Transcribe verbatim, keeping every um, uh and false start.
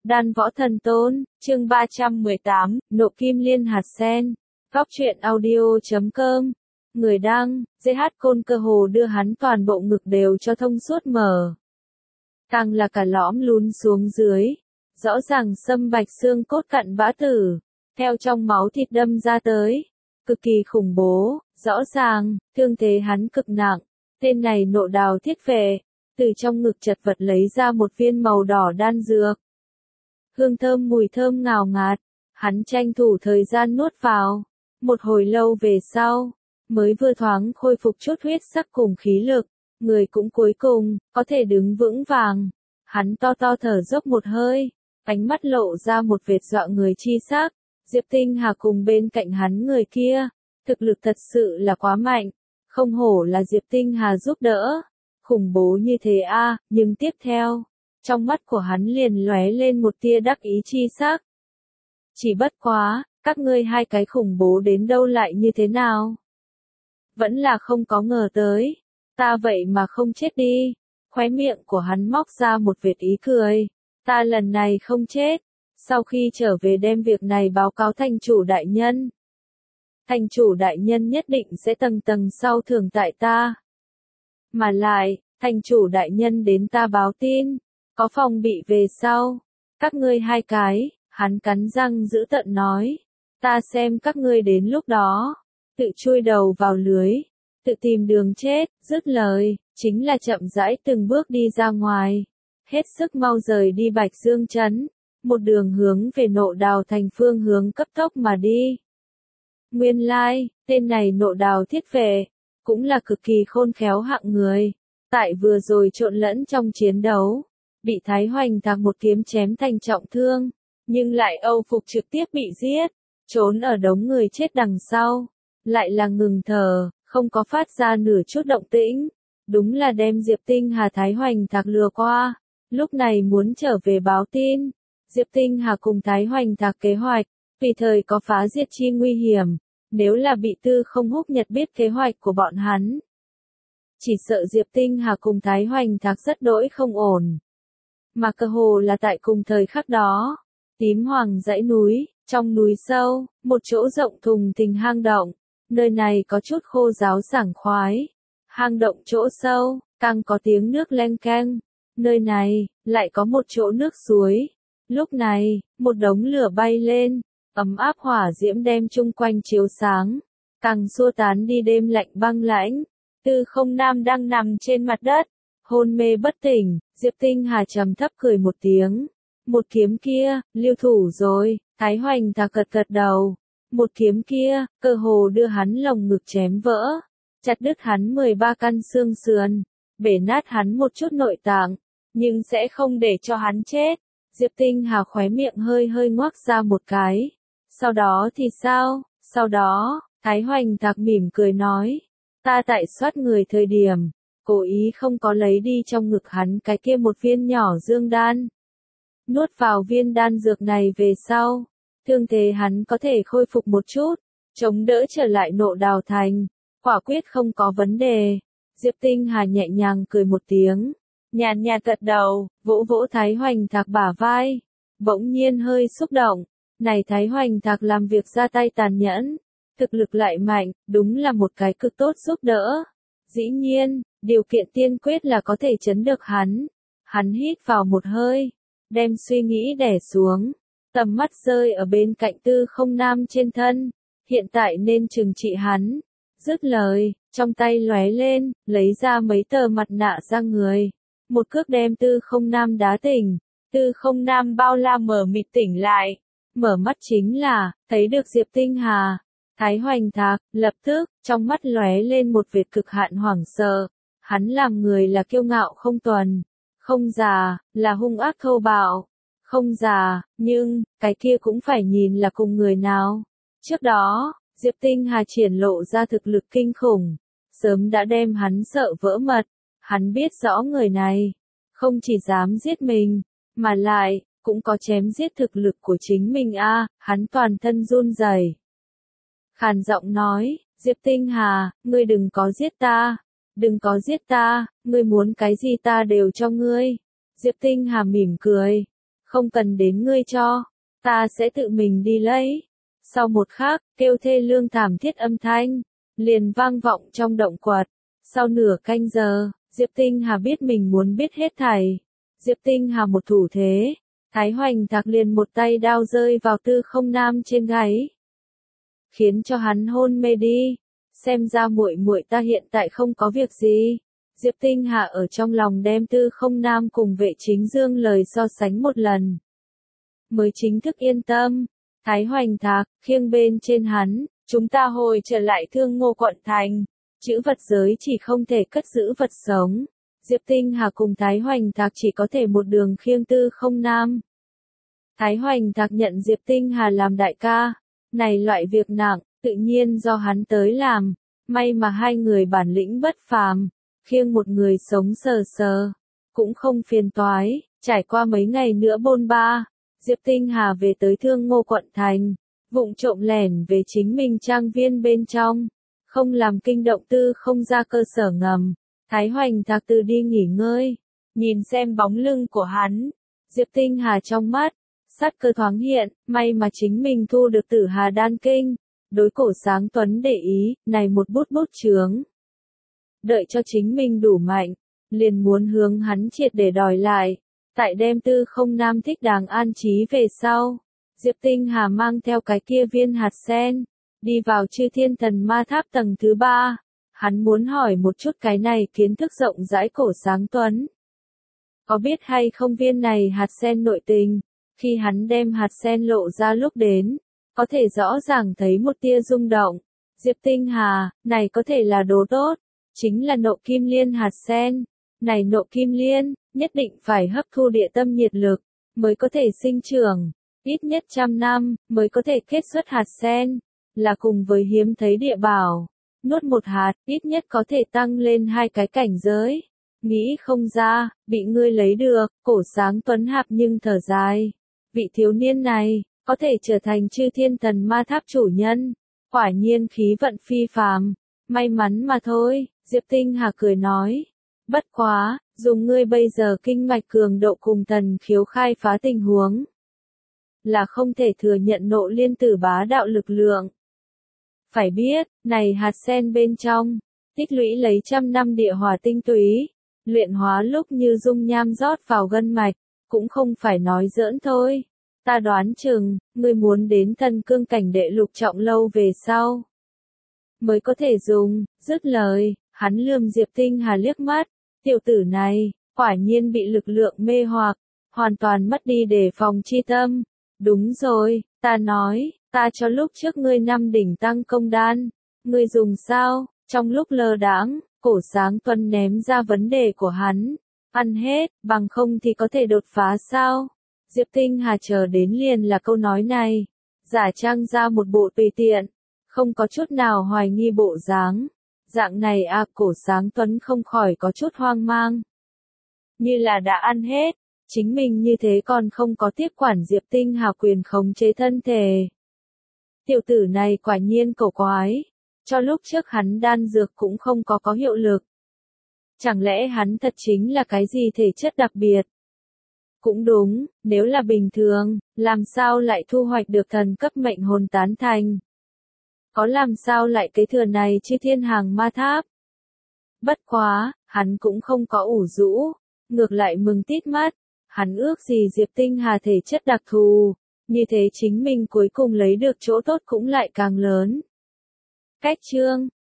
Đan Võ Thần Tôn, chương ba trăm mười tám, Nộ Kim Liên Hạt Sen. Góc truyện audio chấm com. Người đăng, giê hát Côn cơ hồ đưa hắn toàn bộ ngực đều cho thông suốt mở. Càng là cả lõm lún xuống dưới. Rõ ràng xâm bạch xương cốt cặn bã tử. Theo trong máu thịt đâm ra tới. Cực kỳ khủng bố, rõ ràng, thương thế hắn cực nặng. Tên này nộ đào thiết vệ. Từ trong ngực chật vật lấy ra một viên màu đỏ đan dược. Hương thơm mùi thơm ngào ngạt, hắn tranh thủ thời gian nuốt vào. Một hồi lâu về sau, mới vừa thoáng khôi phục chút huyết sắc cùng khí lực, người cũng cuối cùng, có thể đứng vững vàng. Hắn to to thở dốc một hơi, ánh mắt lộ ra một vệt dọa người chi sắc. Diệp Tinh Hà cùng bên cạnh hắn người kia, thực lực thật sự là quá mạnh, không hổ là Diệp Tinh Hà giúp đỡ. Khủng bố như thế a, à, nhưng tiếp theo, trong mắt của hắn liền lóe lên một tia đắc ý chi sắc. Chỉ bất quá, các ngươi hai cái khủng bố đến đâu lại như thế nào? Vẫn là không có ngờ tới, ta vậy mà không chết đi. Khóe miệng của hắn móc ra một vệt ý cười, ta lần này không chết, sau khi trở về đem việc này báo cáo thành chủ đại nhân. Thành chủ đại nhân nhất định sẽ tầng tầng sau thưởng tại ta. Mà lại, thành chủ đại nhân đến ta báo tin, có phòng bị về sau. Các ngươi hai cái, hắn cắn răng giữ tợn nói. Ta xem các ngươi đến lúc đó, tự chui đầu vào lưới, tự tìm đường chết, dứt lời, chính là chậm rãi từng bước đi ra ngoài. Hết sức mau rời đi Bạch Dương Trấn, một đường hướng về Nộ Đào thành phương hướng cấp tốc mà đi. Nguyên lai, tên này Nộ Đào thiết vệ, cũng là cực kỳ khôn khéo hạng người. Tại vừa rồi trộn lẫn trong chiến đấu, bị Thái Hoành Thạc một kiếm chém thành trọng thương, nhưng lại âu phục trực tiếp bị giết, trốn ở đống người chết đằng sau, lại là ngừng thở, không có phát ra nửa chút động tĩnh, đúng là đem Diệp Tinh Hà Thái Hoành Thạc lừa qua, lúc này muốn trở về báo tin. Diệp Tinh Hà cùng Thái Hoành Thạc kế hoạch, tùy thời có phá diệt chi nguy hiểm, nếu là bị Tư Không Húc Nhật biết kế hoạch của bọn hắn, chỉ sợ Diệp Tinh Hà cùng Thái Hoành Thạc rất đỗi không ổn. Mà cơ hồ là tại cùng thời khắc đó, tím hoàng dãy núi, trong núi sâu, một chỗ rộng thùng thình hang động, nơi này có chút khô ráo sảng khoái. Hang động chỗ sâu, càng có tiếng nước len keng, nơi này, lại có một chỗ nước suối. Lúc này, một đống lửa bay lên, ấm áp hỏa diễm đem chung quanh chiếu sáng, càng xua tán đi đêm lạnh băng lãnh. Tư Không Nam đang nằm trên mặt đất, hôn mê bất tỉnh, Diệp Tinh Hà trầm thấp cười một tiếng. Một kiếm kia, lưu thủ rồi, Thái Hoành Thạc gật gật đầu. Một kiếm kia, cơ hồ đưa hắn lồng ngực chém vỡ, chặt đứt hắn mười ba căn xương sườn, bể nát hắn một chút nội tạng, nhưng sẽ không để cho hắn chết. Diệp Tinh Hà khóe miệng hơi hơi ngoác ra một cái. Sau đó thì sao? Sau đó, Thái Hoành Thạc mỉm cười nói. Ta tại soát người thời điểm, cố ý không có lấy đi trong ngực hắn cái kia một viên nhỏ dương đan. Nuốt vào viên đan dược này về sau, thương thế hắn có thể khôi phục một chút, chống đỡ trở lại Nộ Đào thành, quả quyết không có vấn đề. Diệp Tinh Hà nhẹ nhàng cười một tiếng, nhàn nhạt gật đầu, vỗ vỗ Thái Hoành Thạc bả vai, bỗng nhiên hơi xúc động. Này Thái Hoành Thạc làm việc ra tay tàn nhẫn, thực lực lại mạnh, đúng là một cái cực tốt giúp đỡ. Dĩ nhiên, điều kiện tiên quyết là có thể chấn được hắn. Hắn hít vào một hơi, đem suy nghĩ đè xuống, tầm mắt rơi ở bên cạnh Tư Không Nam trên thân, hiện tại nên trừng trị hắn. Dứt lời, trong tay lóe lên, lấy ra mấy tờ mặt nạ ra người, một cước đem Tư Không Nam đá tỉnh. Tư Không Nam bao la mở mịt tỉnh lại, mở mắt chính là, thấy được Diệp Tinh Hà. Thái Hoành Thạc, lập tức, trong mắt lóe lên một vệt cực hạn hoảng sợ. Hắn làm người là kiêu ngạo không tuần, không già, là hung ác thô bạo, không già, nhưng, cái kia cũng phải nhìn là cùng người nào. Trước đó, Diệp Tinh Hà triển lộ ra thực lực kinh khủng, sớm đã đem hắn sợ vỡ mật. Hắn biết rõ người này, không chỉ dám giết mình, mà lại, cũng có chém giết thực lực của chính mình a. À, hắn toàn thân run rẩy, khàn giọng nói, Diệp Tinh Hà, ngươi đừng có giết ta, đừng có giết ta, ngươi muốn cái gì ta đều cho ngươi. Diệp Tinh Hà mỉm cười, Không cần đến ngươi cho, ta sẽ tự mình đi lấy. Sau một khắc, kêu thê lương thảm thiết âm thanh, liền vang vọng trong động quật. Sau nửa canh giờ, Diệp Tinh Hà biết mình muốn biết hết thảy. Diệp Tinh Hà một thủ thế, Thái Hoành Thạc liền một tay đao rơi vào Tư Không Nam trên gáy, khiến cho hắn hôn mê đi. Xem ra muội muội ta hiện tại không có việc gì. Diệp Tinh Hà ở trong lòng đem Tư Không Nam cùng Vệ Chính Dương lời so sánh một lần, mới chính thức yên tâm. Thái Hoành Thạc khiêng bên trên hắn, chúng ta hồi trở lại Thương Ngô quận thành. Chữ vật giới chỉ không thể cất giữ vật sống. Diệp Tinh Hà cùng Thái Hoành Thạc chỉ có thể một đường khiêng Tư Không Nam. Thái Hoành Thạc nhận Diệp Tinh Hà làm đại ca. Này loại việc nặng, tự nhiên do hắn tới làm. May mà hai người bản lĩnh bất phàm, khiêng một người sống sờ sờ, cũng không phiền toái. Trải qua mấy ngày nữa bôn ba, Diệp Tinh Hà về tới Thương Ngô quận thành, vụng trộm lẻn về chính mình trang viên bên trong, không làm kinh động Tư Không ra cơ sở ngầm. Thái Hoành Thạc từ đi nghỉ ngơi, nhìn xem bóng lưng của hắn, Diệp Tinh Hà trong mắt, sát cơ thoáng hiện, may mà chính mình thu được Tử Hà Đan Kinh, đối Cổ Sáng Tuấn để ý, này một bút bút chướng. Đợi cho chính mình đủ mạnh, liền muốn hướng hắn triệt để đòi lại. Tại đem Tư Không Nam thích đáng an trí về sau, Diệp Tinh Hà mang theo cái kia viên hạt sen, đi vào Chư Thiên Thần Ma Tháp tầng thứ ba. Hắn muốn hỏi một chút cái này kiến thức rộng rãi Cổ Sáng Tuấn. Có biết hay không viên này hạt sen nội tình, khi hắn đem hạt sen lộ ra lúc đến, có thể rõ ràng thấy một tia rung động. Diệp Tinh Hà, này có thể là đồ tốt, chính là nộ kim liên hạt sen. Này nộ kim liên, nhất định phải hấp thu địa tâm nhiệt lực, mới có thể sinh trưởng, ít nhất trăm năm, mới có thể kết xuất hạt sen, là cùng với hiếm thấy địa bảo. Nuốt một hạt, ít nhất có thể tăng lên hai cái cảnh giới. Nghĩ không ra, bị ngươi lấy được. Cổ Sáng Tuấn hạp nhưng thở dài. Vị thiếu niên này, có thể trở thành Chư Thiên Thần Ma Tháp chủ nhân. Quả nhiên khí vận phi phàm. May mắn mà thôi, Diệp Tinh Hà cười nói. Bất quá, dùng ngươi bây giờ kinh mạch cường độ cùng thần khiếu khai phá tình huống, là không thể thừa nhận nộ liên tử bá đạo lực lượng. Phải biết, này hạt sen bên trong, tích lũy lấy trăm năm địa hỏa tinh túy, luyện hóa lúc như dung nham rót vào gân mạch, cũng không phải nói giỡn thôi. Ta đoán chừng, ngươi muốn đến thần cương cảnh đệ lục trọng lâu về sau, mới có thể dùng. Dứt lời, hắn lườm Diệp Tinh Hà liếc mắt, tiểu tử này, quả nhiên bị lực lượng mê hoặc, hoàn toàn mất đi đề phòng chi tâm. Đúng rồi, ta nói, ta cho lúc trước ngươi năm đỉnh tăng công đan, ngươi dùng sao? Trong lúc lơ đãng, Cổ Sáng Tuấn ném ra vấn đề của hắn, ăn hết, bằng không thì có thể đột phá sao? Diệp Tinh Hà chờ đến liền là câu nói này, giả trang ra một bộ tùy tiện, không có chút nào hoài nghi bộ dáng. Dạng này à, Cổ Sáng Tuấn không khỏi có chút hoang mang. Như là đã ăn hết, chính mình như thế còn không có tiếp quản Diệp Tinh Hà quyền khống chế thân thể. Tiểu tử này quả nhiên cổ quái, cho lúc trước hắn đan dược cũng không có có hiệu lực. Chẳng lẽ hắn thật chính là cái gì thể chất đặc biệt? Cũng đúng, nếu là bình thường, làm sao lại thu hoạch được thần cấp mệnh hồn tán thành? Có làm sao lại kế thừa này Chư Thiên Hàng Ma Tháp? Bất quá, hắn cũng không có ủ rũ, ngược lại mừng tít mắt. Hắn ước gì Diệp Tinh Hà thể chất đặc thù, như thế chính mình cuối cùng lấy được chỗ tốt cũng lại càng lớn. Cách chương